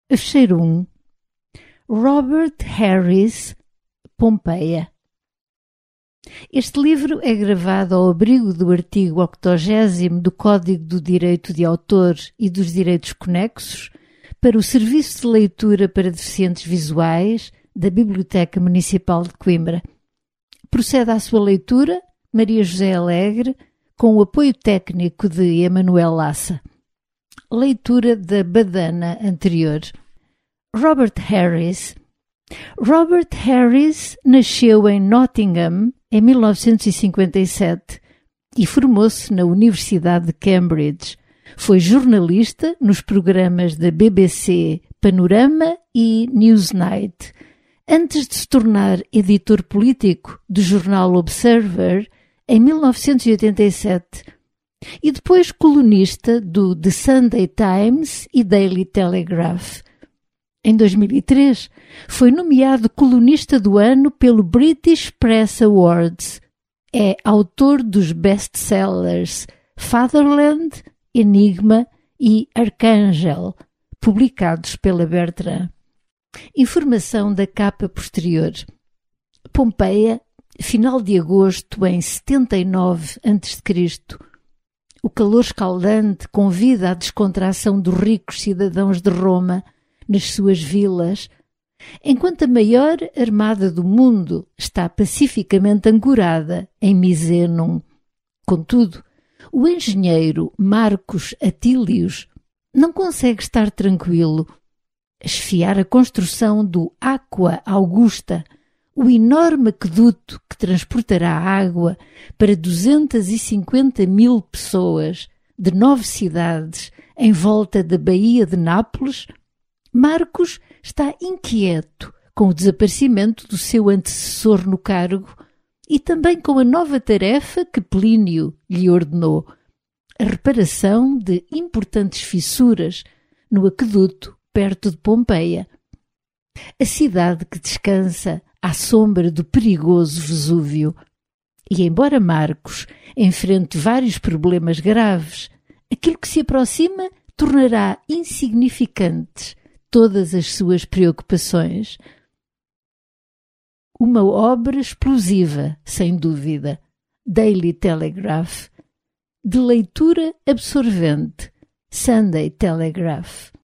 Fecheiro 1. Robert Harris, Pompeia. Este livro é gravado ao abrigo do artigo 80º do Código do Direito de Autor e dos Direitos Conexos para o Serviço de Leitura para Deficientes Visuais da Biblioteca Municipal de Coimbra. Procede à sua leitura Maria José Alegre, com o apoio técnico de Emanuel Lassa. Leitura da badana anterior. Robert Harris. Robert Harris nasceu em Nottingham em 1957 e formou-se na Universidade de Cambridge. Foi jornalista nos programas da BBC Panorama e Newsnight, antes de se tornar editor político do jornal Observer em 1987 e depois colunista do The Sunday Times e Daily Telegraph. Em 2003, foi nomeado colunista do ano pelo British Press Awards. É autor dos best-sellers Fatherland, Enigma e Arcángel, publicados pela Bertrand. Informação da capa posterior. Pompeia, final de agosto em 79 a.C. O calor escaldante convida à descontração dos ricos cidadãos de Roma nas suas vilas, enquanto a maior armada do mundo está pacificamente ancorada em Misenum. Contudo, o engenheiro Marcus Atilius não consegue estar tranquilo. Esfiar a construção do Aqua Augusta, o enorme aqueduto que transportará água para 250.000 pessoas de 9 cidades em volta da Baía de Nápoles, Marcos está inquieto com o desaparecimento do seu antecessor no cargo e também com a nova tarefa que Plínio lhe ordenou, a reparação de importantes fissuras no aqueduto perto de Pompeia, a cidade que descansa à sombra do perigoso Vesúvio. E embora Marcos enfrente vários problemas graves, aquilo que se aproxima tornará insignificantes todas as suas preocupações. Uma obra explosiva, sem dúvida. Daily Telegraph. De leitura absorvente. Sunday Telegraph.